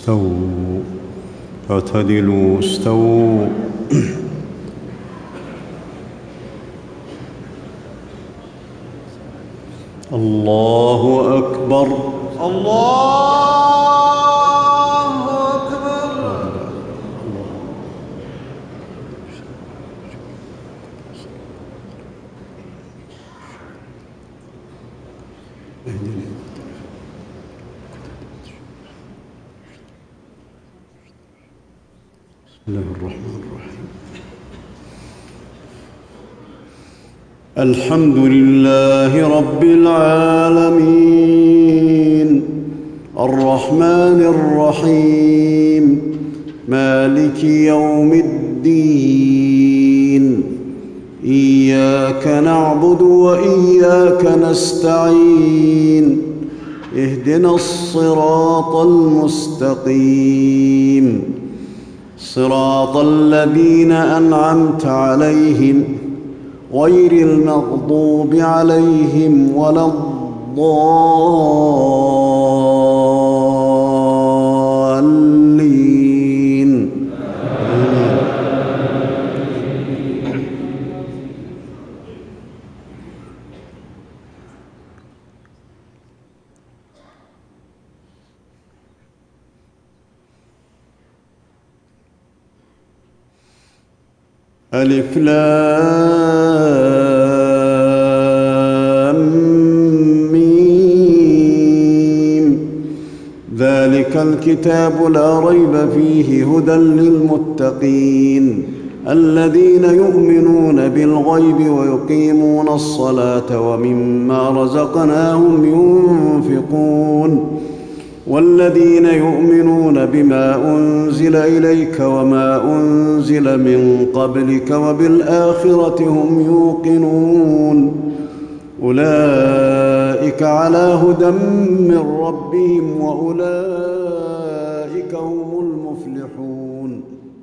استووا اعتدلوا استووا. الله أكبر الله أكبر. بسم الله الرحمن الرحيم. الحمد لله رب العالمين الرحمن الرحيم مالك يوم الدين إياك نعبد وإياك نستعين اهدنا الصراط المستقيم صراط الذين أنعمت عليهم غير المغضوب عليهم ولا الضالين. ألف لام ميم ذلك الكتاب لا ريب فيه هدى للمتقين الذين يؤمنون بالغيب ويقيمون الصلاة ومما رزقناهم ينفقون والذين يؤمنون بما أنزل إليك وما أنزل من قبلك وبالآخرة هم يوقنون أولئك على هدى من ربهم وأولئك هم المفلحون.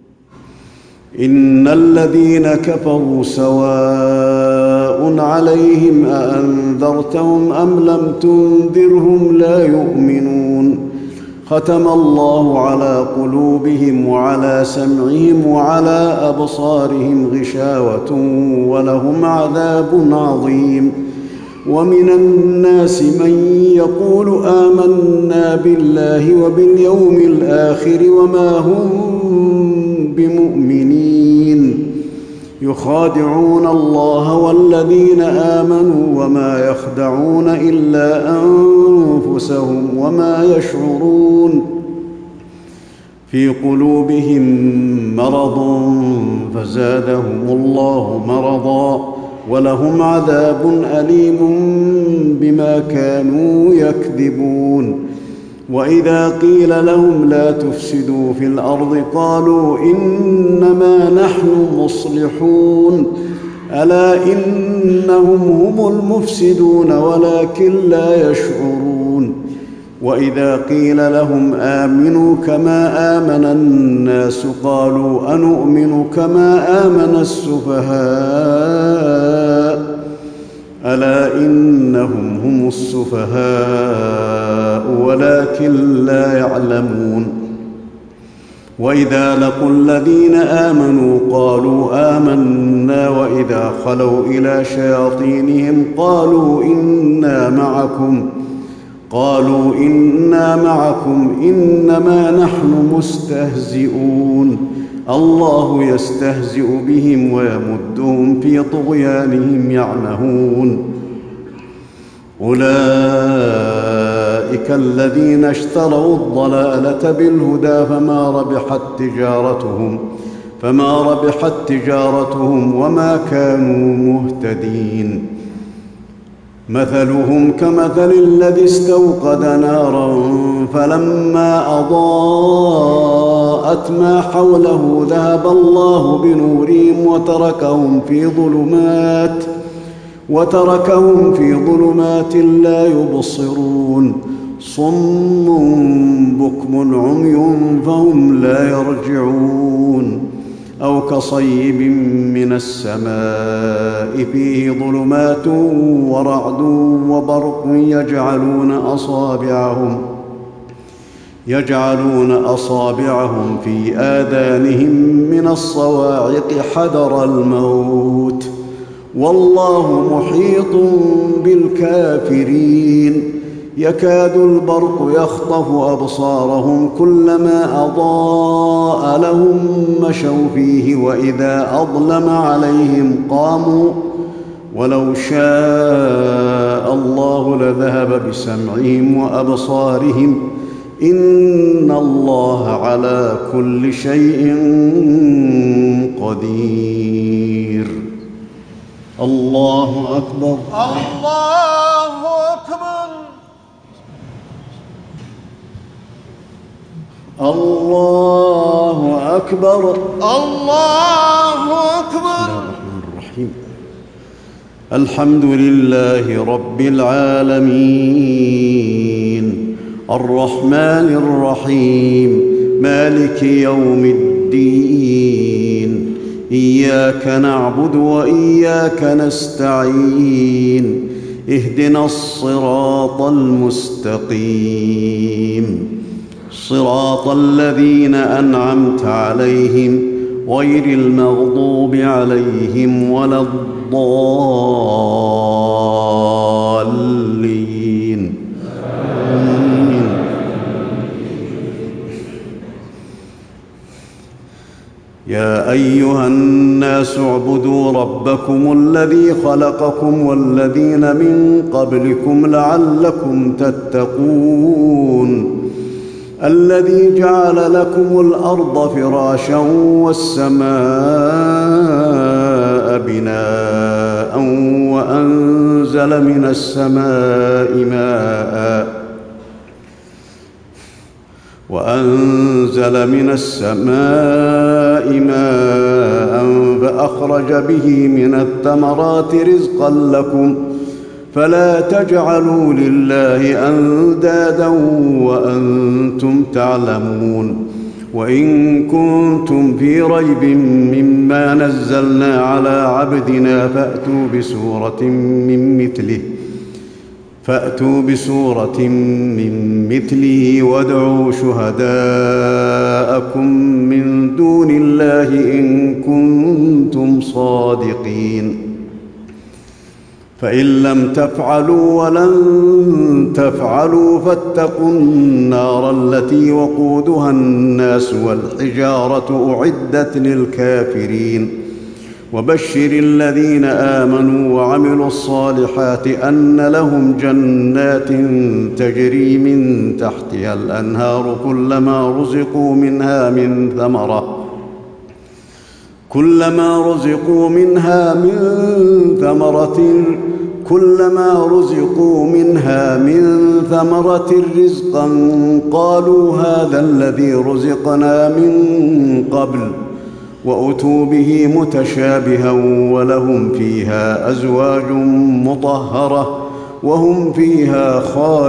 إن الذين كفروا سواء عليهم أأنذرتهم أم لم تنذرهم لا يؤمنون ختم الله على قلوبهم وعلى سمعهم وعلى أبصارهم غشاوة ولهم عذاب عظيم. ومن الناس من يقول آمنا بالله وباليوم الآخر وما هم بمؤمنين يخادعون الله والذين آمنوا وما يخدعون إلا أنفسهم وما يشعرون في قلوبهم مرض فزادهم الله مرضا ولهم عذاب أليم بما كانوا يكذبون. وإذا قيل لهم لا تفسدوا في الأرض قالوا إنما نحن مصلحون ألا إنهم هم المفسدون ولكن لا يشعرون. وإذا قيل لهم آمنوا كما آمن الناس قالوا أنؤمن كما آمن السفهاء ألا إنهم هم السفهاء ولكن لا يعلمون. وإذا لقوا الذين آمنوا قالوا آمنا وإذا خلوا إلى شياطينهم قالوا إنا معكم إنما نحن مستهزئون الله يستهزئ بهم ويمدهم في طغيانهم يعمهون. أولئك الذين اشتروا الضلالة بالهدى فما ربحت تجارتهم وما كانوا مهتدين. مثلهم كمثل الذي استوقد نارا فلما أضاءت ما حوله ذهب الله بنورهم وتركهم في ظلمات لا يبصرون صم بكم عمي فهم لا يرجعون. أو كصيب من السماء فيه ظلمات ورعد وبرق يجعلون أصابعهم في آذانهم من الصواعق حذر الموت والله محيط بالكافرين يكاد البرق يخطف أبصارهم كلما أضاء لهم مشوا فيه وإذا أظلم عليهم قاموا ولو شاء الله لذهب بسمعهم وأبصارهم إن الله على كل شيء قدير. الله أكبر. الله أكبر. الله أكبر. الله أكبر. الرحمن الرحيم. الحمد لله رب العالمين الرحمن الرحيم مالك يوم الدين إياك نعبد وإياك نستعين اهدنا الصراط المستقيم صراط الذين أنعمت عليهم غير المغضوب عليهم ولا الضالين آمين. يا أيها الناس اعبدوا ربكم الذي خلقكم والذين من قبلكم لعلكم تتقون الذي جعل لكم الأرض فراشا والسماء بناء وأنزل من السماء ماء فأخرج به من الثمرات رزقا لكم فلا تجعلوا لله أندادا وأنتم تعلمون وإن كنتم في ريب مما نزلنا على عبدنا فأتوا بسورة من مثله وادعوا شهداءكم من دون الله إن كنتم صادقين فإن لم تفعلوا ولن تفعلوا فاتقوا النار التي وقودها الناس والحجارة أعدت للكافرين وبشر الذين آمنوا وعملوا الصالحات أن لهم جنات تجري من تحتها الأنهار كلما رزقوا منها من ثمرة رزقا قالوا هذا الذي رزقنا من قبل وأتوا به متشابها ولهم فيها أزواج مطهرة وهم فيها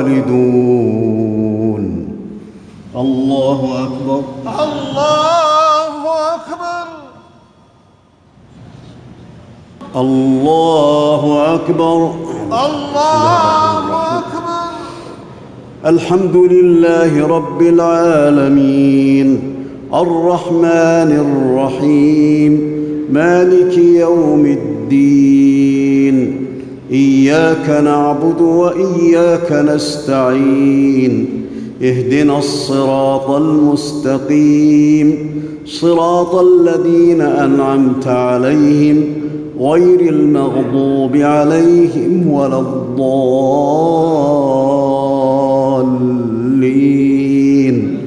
خالدون. الله أكبر. الله أكبر. الله أكبر. الله أكبر. الحمد لله رب العالمين الرحمن الرحيم مالك يوم الدين إياك نعبد وإياك نستعين اهدنا الصراط المستقيم صراط الذين أنعمت عليهم غير المغضوب عليهم ولا الضالين.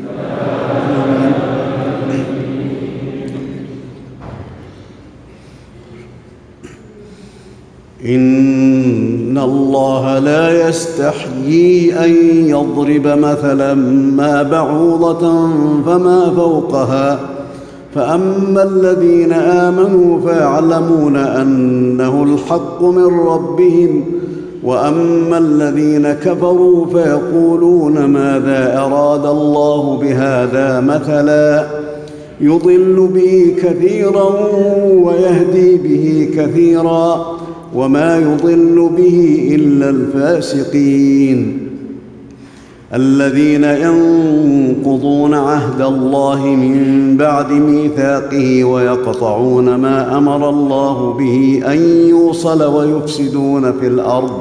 إن الله لا يستحيي أن يضرب مثلا ما بعوضة فما فوقها فأما الذين آمنوا فيعلمون أنه الحق من ربهم وأما الذين كفروا فيقولون ماذا أراد الله بهذا مثلا يضل به كثيرا ويهدي به كثيرا وما يضل به إلا الفاسقين. الذين ينقضون عهد الله من بعد ميثاقه ويقطعون ما أمر الله به أن يوصل ويفسدون في الأرض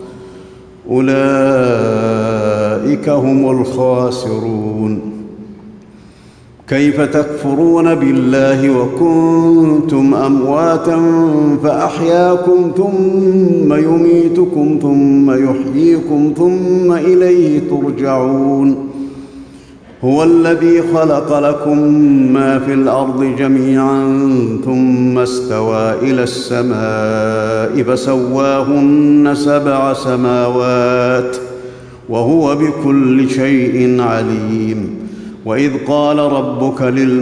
أولئك هم الخاسرون. كيف تكفرون بالله وكنتم أمواتا فأحياكم ثم يميتكم ثم يحييكم ثم إليه ترجعون. هو الذي خلق لكم ما في الأرض جميعا ثم استوى إلى السماء فسواهن 7 سماوات وهو بكل شيء عليم. وإذ قال ربك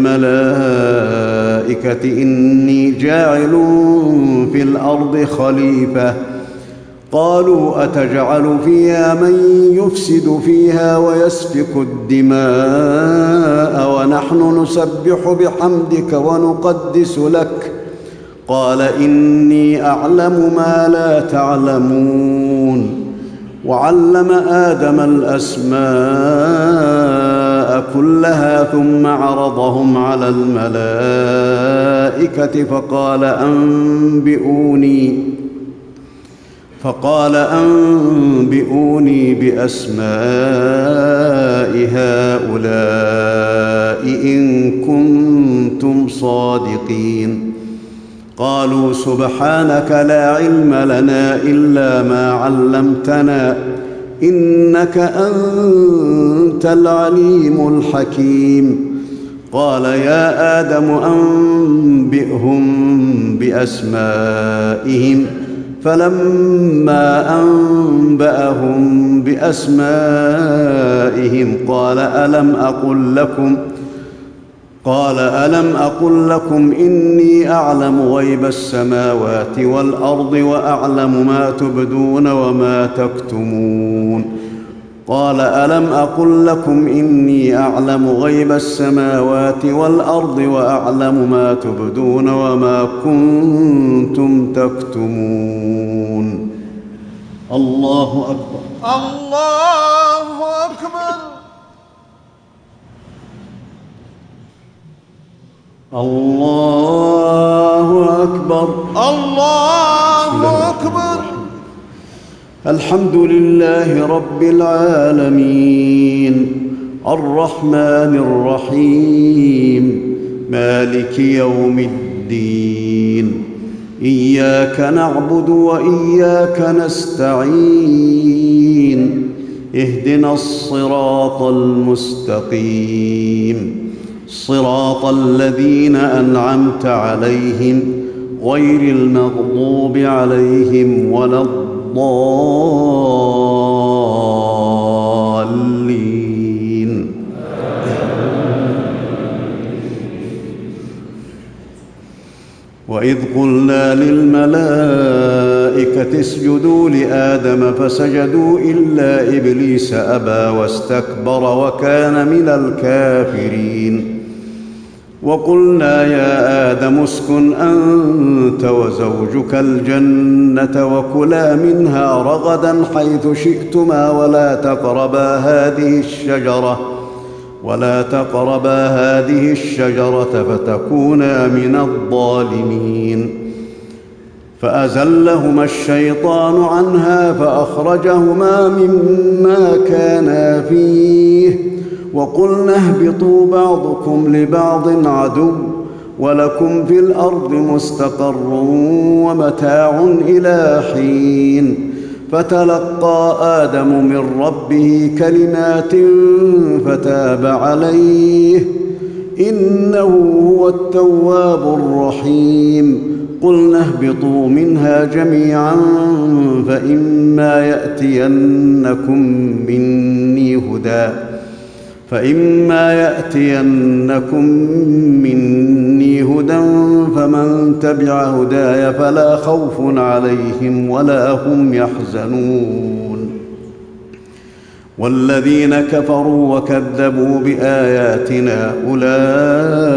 للملائكة إني جاعل في الأرض خليفة قالوا أتجعل فيها من يفسد فيها ويسفك الدماء ونحن نسبح بحمدك ونقدس لك قال إني أعلم ما لا تعلمون. وعلم آدم الأسماء كلها ثم عرضهم على الملائكة فقال أنبئوني بأسماء هؤلاء إن كنتم صادقين. قالوا سبحانك لا علم لنا إلا ما علمتنا إنك أنت العليم الحكيم. قال يا آدم أنبئهم بأسمائهم فلما أنبأهم بأسمائهم قال ألم أقل لكم إني أعلم غيب السماوات والأرض وأعلم ما تبدون وما تكتمون. قال ألم أقل لكم إني أعلم غيب السماوات والأرض وأعلم ما تبدون وما كنتم تكتمون. الله أكبر. الله أكبر. الله أكبر. الله أكبر. الحمد لله رب العالمين الرحمن الرحيم مالك يوم الدين إياك نعبد وإياك نستعين اهدنا الصراط المستقيم صراط الذين أنعمت عليهم غير المغضوب عليهم ولا الضالين. وإذ قلنا للملائكة اسجدوا لآدم فسجدوا إلا إبليس أبى واستكبر وكان من الكافرين. وقلنا يا آدم اسكن أنت وزوجك الجنة وكلا منها رغدا حيث شئتما ولا تقربا هذه الشجرة فتكونا من الظالمين. فأزلهما الشيطان عنها فأخرجهما مما كانا فيه وقلنا اهبطوا بعضكم لبعض عدو ولكم في الأرض مستقر ومتاع إلى حين. فتلقى آدم من ربه كلمات فتاب عليه إنه هو التواب الرحيم. قلنا اهبطوا منها جميعا فإما يأتينكم مني هدى فمن تبع هداي فلا خوف عليهم ولا هم يحزنون. والذين كفروا وكذبوا بآياتنا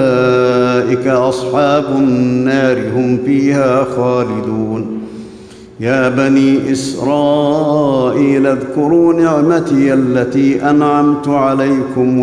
أولئك أصحاب النار هم فيها خالدون. يا بني إسرائيل اذكروا نعمتي التي أنعمت عليكم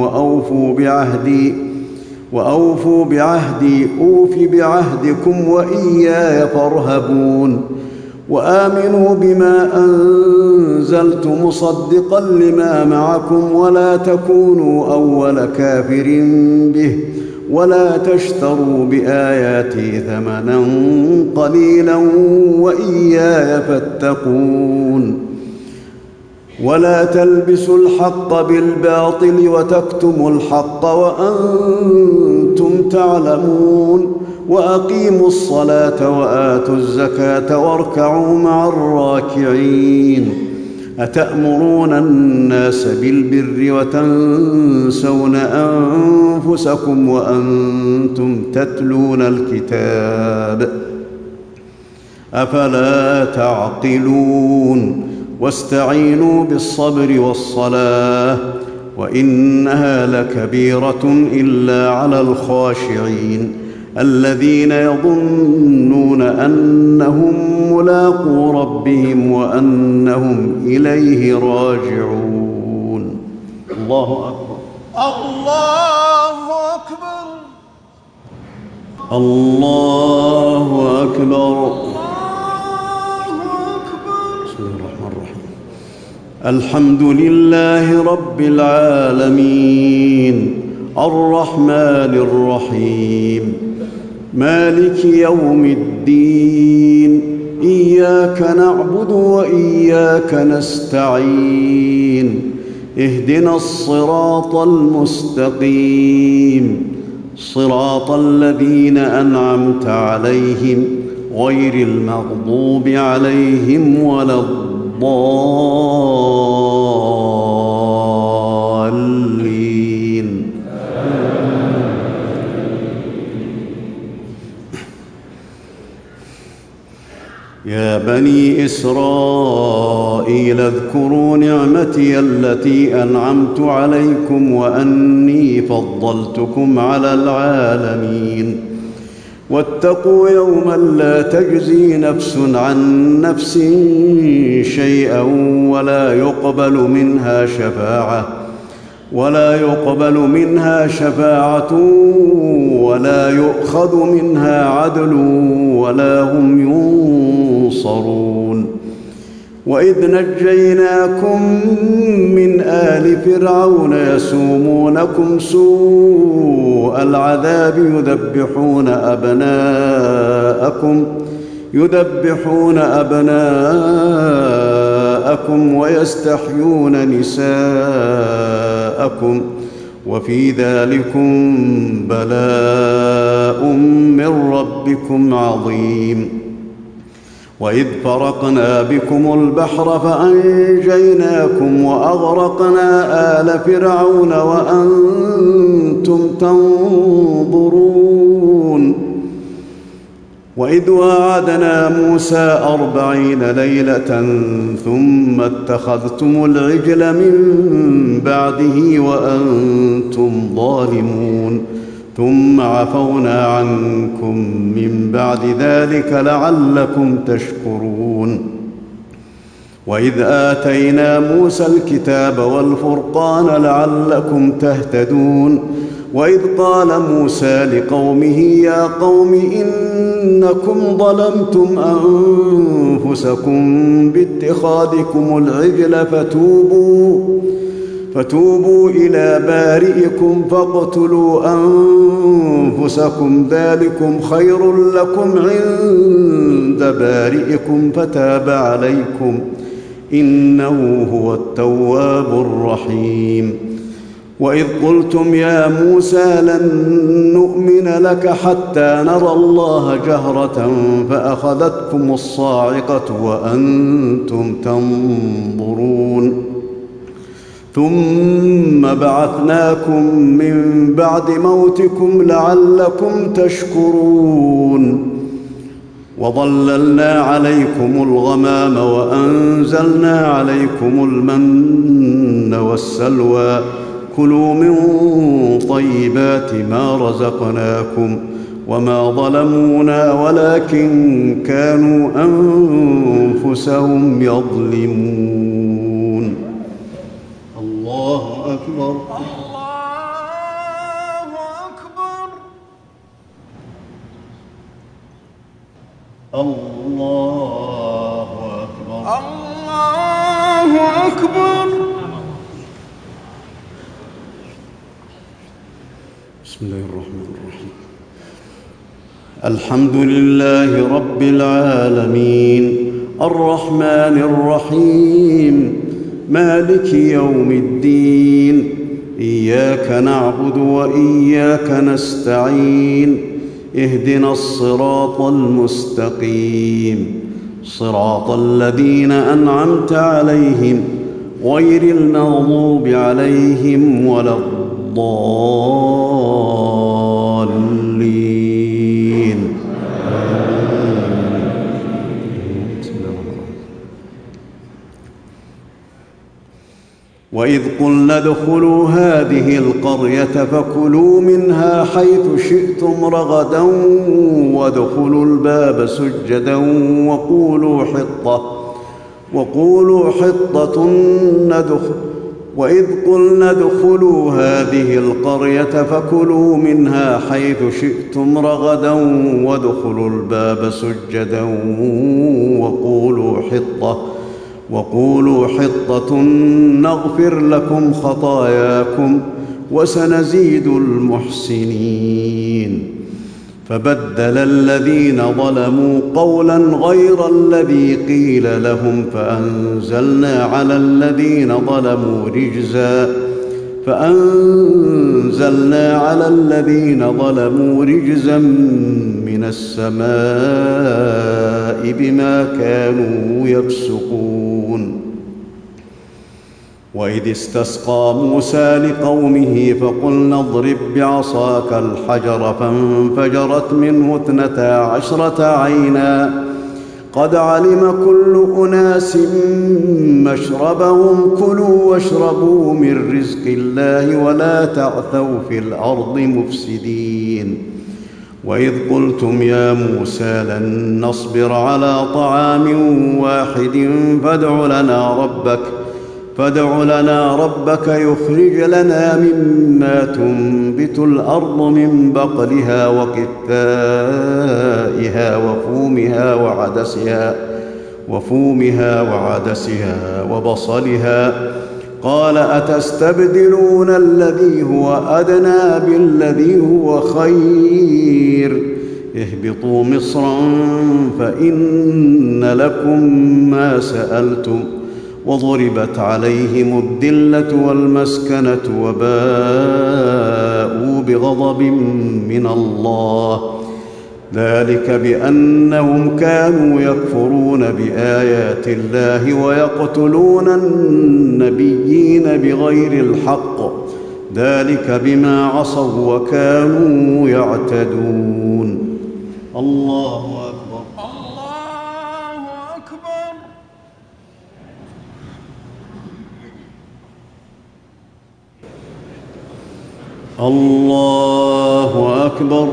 وأوفوا بعهدي أوف بعهدكم وإياي فارهبون وآمنوا بما أنزلت مصدقا لما معكم ولا تكونوا أول كافر به ولا تشتروا بآياتي ثمنا قليلا وإياي فاتقون ولا تلبسوا الحق بالباطل وتكتموا الحق وأنتم تعلمون وأقيموا الصلاة وآتوا الزكاة واركعوا مع الراكعين أتأمرون الناس بالبر وتنسون أنفسكم وأنتم تتلون الكتاب أفلا تعقلون واستعينوا بالصبر والصلاة وإنها لكبيرة إلا على الخاشعين الذين يظنون أنهم ملاقو ربهم وأنهم إليه راجعون. الله أكبر. الله أكبر. الله أكبر. بسم الله الرحمن الرحيم. الحمد لله رب العالمين الرحمن الرحيم مالك يوم الدين إياك نعبد وإياك نستعين اهدنا الصراط المستقيم صراط الذين أنعمت عليهم غير المغضوب عليهم ولا الضالين. يا بني إسرائيل اذكروا نعمتي التي أنعمت عليكم وأني فضلتكم على العالمين واتقوا يوما لا تجزي نفس عن نفس شيئا ولا يقبل منها شفاعة ولا يؤخذ منها عدل ولا هم ينصرون. وإذ نجيناكم من آل فرعون يسومونكم سوء العذاب يذبحون أبناءكم ويستحيون نساءكم وفي ذلكم بلاء من ربكم عظيم. وإذ فرقنا بكم البحر فأنجيناكم وأغرقنا آل فرعون وأنتم تنظرون. وإذ واعدنا موسى 40 ليلة ثم اتخذتم العجل من بعده وأنتم ظالمون ثم عفونا عنكم من بعد ذلك لعلكم تشكرون. وإذ آتينا موسى الكتاب والفرقان لعلكم تهتدون. وإذ قال موسى لقومه يا قوم إنكم ظلمتم أنفسكم باتخاذكم العجل فتوبوا إلى بارئكم فاقتلوا أنفسكم ذلكم خير لكم عند بارئكم فتاب عليكم إنه هو التواب الرحيم. وإذ قلتم يا موسى لن نؤمن لك حتى نرى الله جهرة فأخذتكم الصاعقة وأنتم تنظرون ثم بعثناكم من بعد موتكم لعلكم تشكرون. وظللنا عليكم الغمام وأنزلنا عليكم المن والسلوى كلوا من طيبات ما رزقناكم وما ظلمونا ولكن كانوا أنفسهم يظلمون. الله أكبر. الله أكبر. الله أكبر. الله أكبر. بسم الله الرحمن الرحيم. الحمد لله رب العالمين الرحمن الرحيم مالك يوم الدين. إياك نعبد وإياك نستعين. اهدنا الصراط المستقيم صراط الذين أنعمت عليهم غير المغضوب عليهم ولا الضالين. وإذ قلنا ادخلوا هذه القرية فكلوا منها حيث شئتم رغدا وادخلوا الباب سجدا وقولوا حطة وإذ قلنا ادخلوا هذه القرية فكلوا منها حيث شئتم رغدا وادخلوا الباب سجدا وقولوا حطة نغفر لكم خطاياكم وسنزيد المحسنين. فبدل الذين ظلموا قولا غير الذي قيل لهم فأنزلنا على الذين ظلموا رجزا من السماء بما كانوا يفسقون. وإذ استسقى موسى لقومه فقلنا اضرب بعصاك الحجر فانفجرت منه 12 عينا قد علم كل أناس مشربهم كلوا واشربوا من رزق الله ولا تعثوا في الأرض مفسدين. وإذ قلتم يا موسى لن نصبر على طعام واحد فادع لنا ربك يخرج لنا مما تنبت الأرض من بقلها وقثائها وفومها وعدسها وبصلها قال أتستبدلون الذي هو أدنى بالذي هو خير اهبطوا مصرا فإن لكم ما سألتم وضربت عليهم الذلة والمسكنة وباءوا بغضب من الله ذلك بأنهم كانوا يكفرون بآيات الله ويقتلون النبيين بغير الحق ذلك بما عصوا وكانوا يعتدون. الله أكبر. الله أكبر. الله أكبر.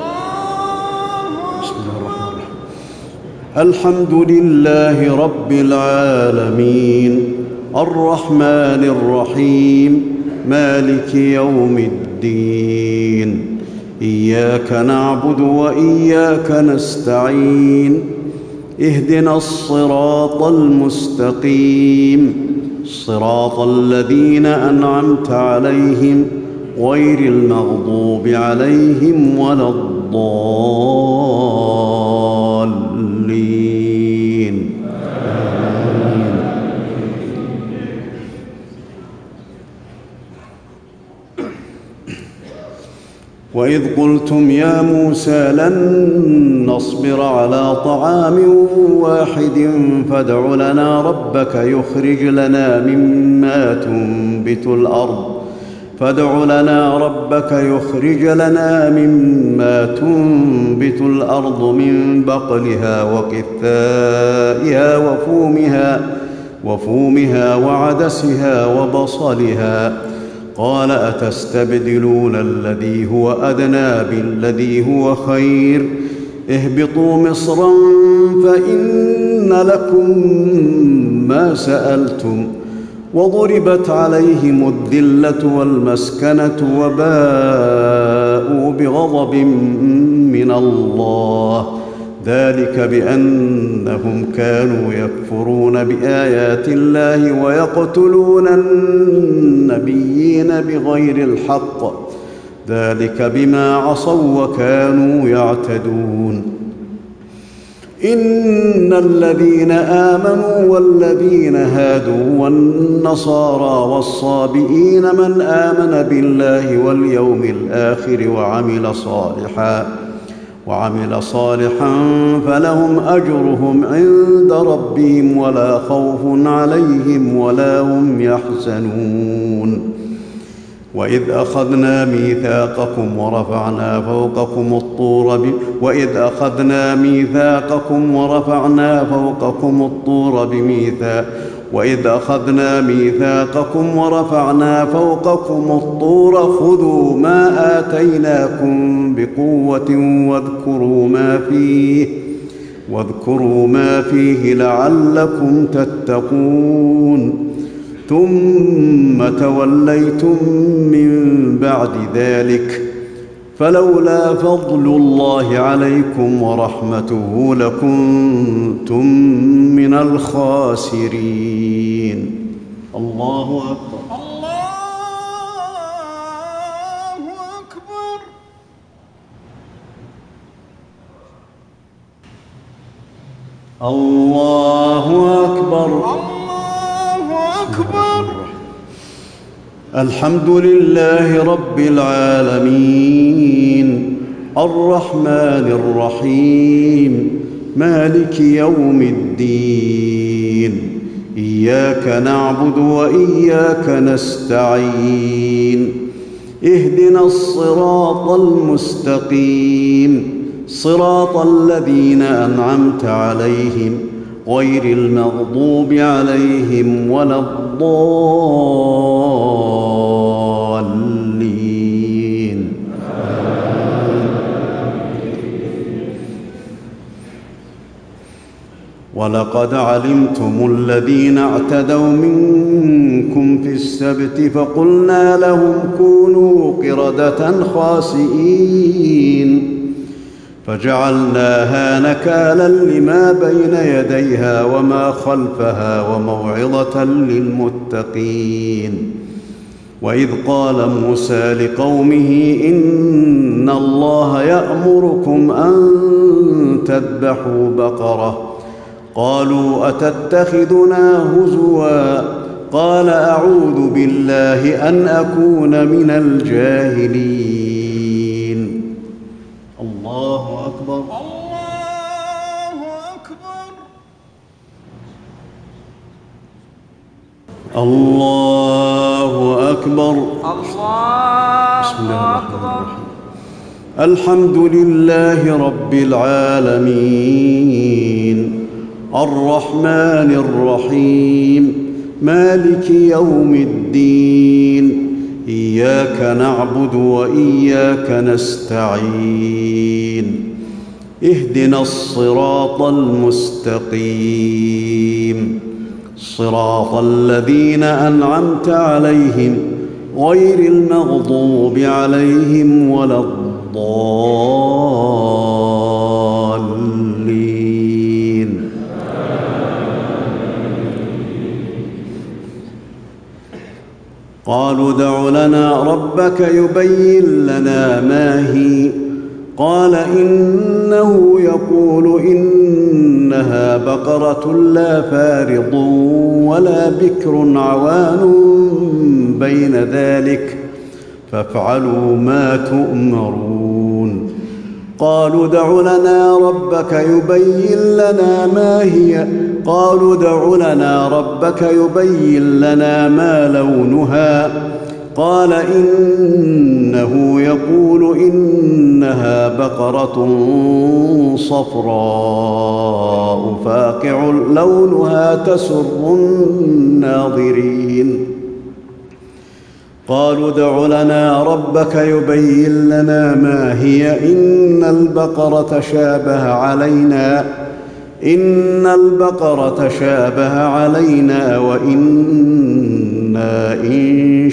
الحمد لله رب العالمين الرحمن الرحيم مالك يوم الدين. إياك نعبد وإياك نستعين. اهدنا الصراط المستقيم صراط الذين أنعمت عليهم غير المغضوب عليهم ولا الضالين. وإذ قلتم يا موسى لن نصبر على طعام واحد فادع لنا ربك يخرج لنا مما تنبت الأرض من بقلها وقثائها وفومها وعدسها وبصلها قال أتستبدلون الذي هو أدنى بالذي هو خير اهبطوا مصرا فإن لكم ما سألتم وضربت عليهم الذلة والمسكنة وباءوا بغضب من الله ذلك بأنهم كانوا يكفرون بآيات الله ويقتلون النبيين بغير الحق ذلك بما عصوا وكانوا يعتدون إن الذين آمنوا والذين هادوا والنصارى والصابئين من آمن بالله واليوم الآخر وعمل صالحا فلهم أجرهم عند ربهم ولا خوف عليهم ولا هم يحزنون وإذ أخذنا ميثاقكم ورفعنا فوقكم الطور خذوا ما آتيناكم بقوة واذكروا ما فيه لعلكم تتقون ثم توليتم من بعد ذلك فلولا فضل الله عليكم ورحمته لكنتم من الخاسرين. الله أكبر. الله أكبر. الله أكبر. الحمد لله رب العالمين الرحمن الرحيم مالك يوم الدين إياك نعبد وإياك نستعين اهدنا الصراط المستقيم صراط الذين أنعمت عليهم غير المغضوب عليهم ولا الضالين. ولقد علمتم الذين اعتدوا منكم في السبت فقلنا لهم كونوا قردة خاسئين فجعلناها نكالا لما بين يديها وما خلفها وموعظة للمتقين. وإذ قال موسى لقومه إن الله يأمركم أن تذبحوا بقرة قالوا أتتخذنا هزوا قال أعوذ بالله أن أكون من الجاهلين. الله أكبر. الله أكبر. الله أكبر. بسم الله الرحمن الرحيم. الحمد لله رب العالمين الرحمن الرحيم مالك يوم الدين إياك نعبد وإياك نستعين اهدنا الصراط المستقيم صراط الذين أنعمت عليهم غير المغضوب عليهم ولا الضالين. قالوا ادع لنا ربك يبين لنا ما هي قال إنه يقول إنها بقرة لا فارض ولا بكر عوان بين ذلك فافعلوا ما تؤمرون. قالوا ادع لنا ربك يبين لنا ما هي قالوا ادع لنا ربك يبين لنا ما لونها قال إنه يقول إنها بقرة صفراء فاقع لونها تسر الناظرين. قالوا ادع لنا ربك يبين لنا ما هي إن البقرة تشابه علينا وإنا إن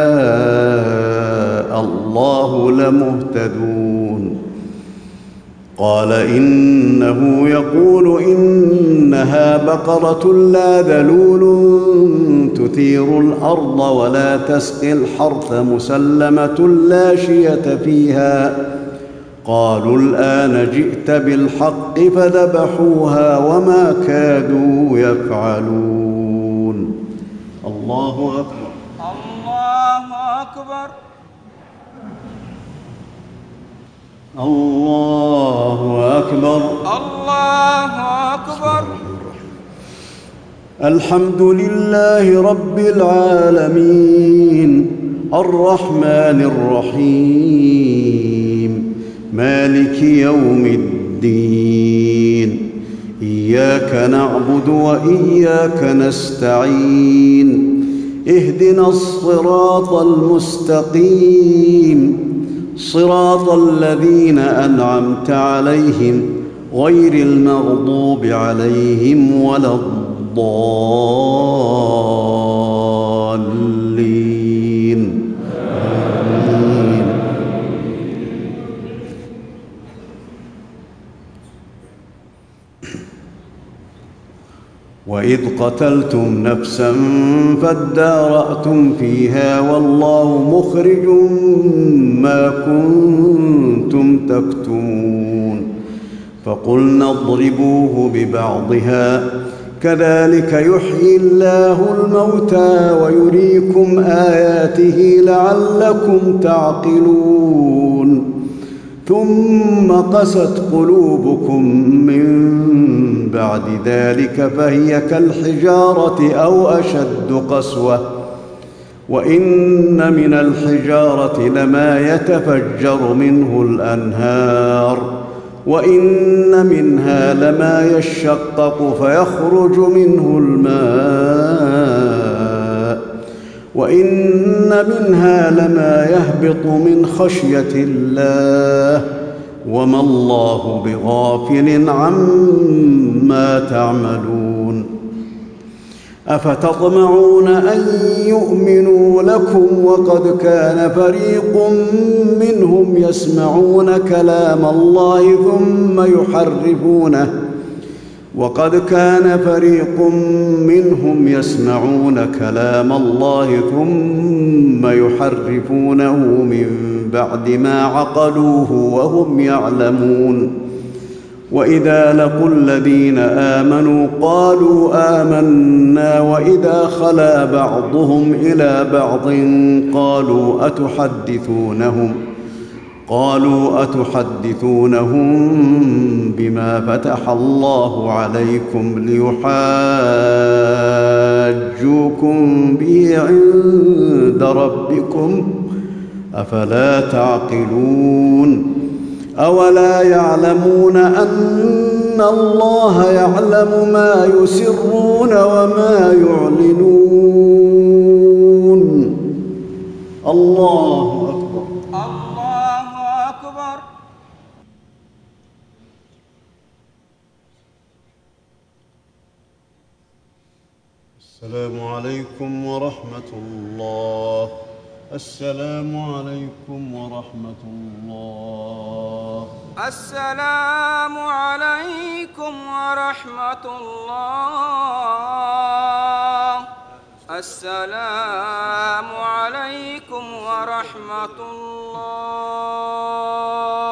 شاء الله لمهتدون. قال إنه يقول إنها بقرة لا ذلول تثير الأرض ولا تسقي الحرث مسلمة لا شية فيها. قالوا الآن جئت بالحق فذبحوها وما كادوا يفعلون. الله أكبر. الله أكبر. الله أكبر. الله أكبر. الحمد لله رب العالمين الرحمن الرحيم مالك يوم الدين إياك نعبد وإياك نستعين اهدنا الصراط المستقيم صراط الذين أنعمت عليهم غير المغضوب عليهم ولا الضالين. آمين. وإذ قتلتم نفسا فادارأتم فيها والله مخرج ما كنتم تكتمون فقلنا اضربوه ببعضها كذلك يحيي الله الموتى ويريكم آياته لعلكم تعقلون. ثم قست قلوبكم من بعد ذلك فهي كالحجارة أو أشد قسوة وإن من الحجارة لما يتفجر منه الأنهار وإن منها لما يشقق فيخرج منه الماء وإن منها لما يهبط من خشية الله وما الله بغافل عما تعملون. أفتطمعون أن يؤمنوا لكم وقد كان فريق منهم يسمعون كلام الله ثم يحرفونه من بعد ما عقلوه وهم يعلمون. وإذا لقوا الذين آمنوا قالوا آمنا وإذا خلا بعضهم إلى بعض قالوا أتحدثونهم بما فتح الله عليكم ليحاجوكم به عند ربكم أفلا تعقلون. أولا يعلمون أن الله يعلم ما يسرون وما يعلنون. الله أكبر. الله أكبر. السلام عليكم ورحمة الله. السلام عليكم ورحمة الله. السلام عليكم ورحمة الله. السلام عليكم ورحمة الله.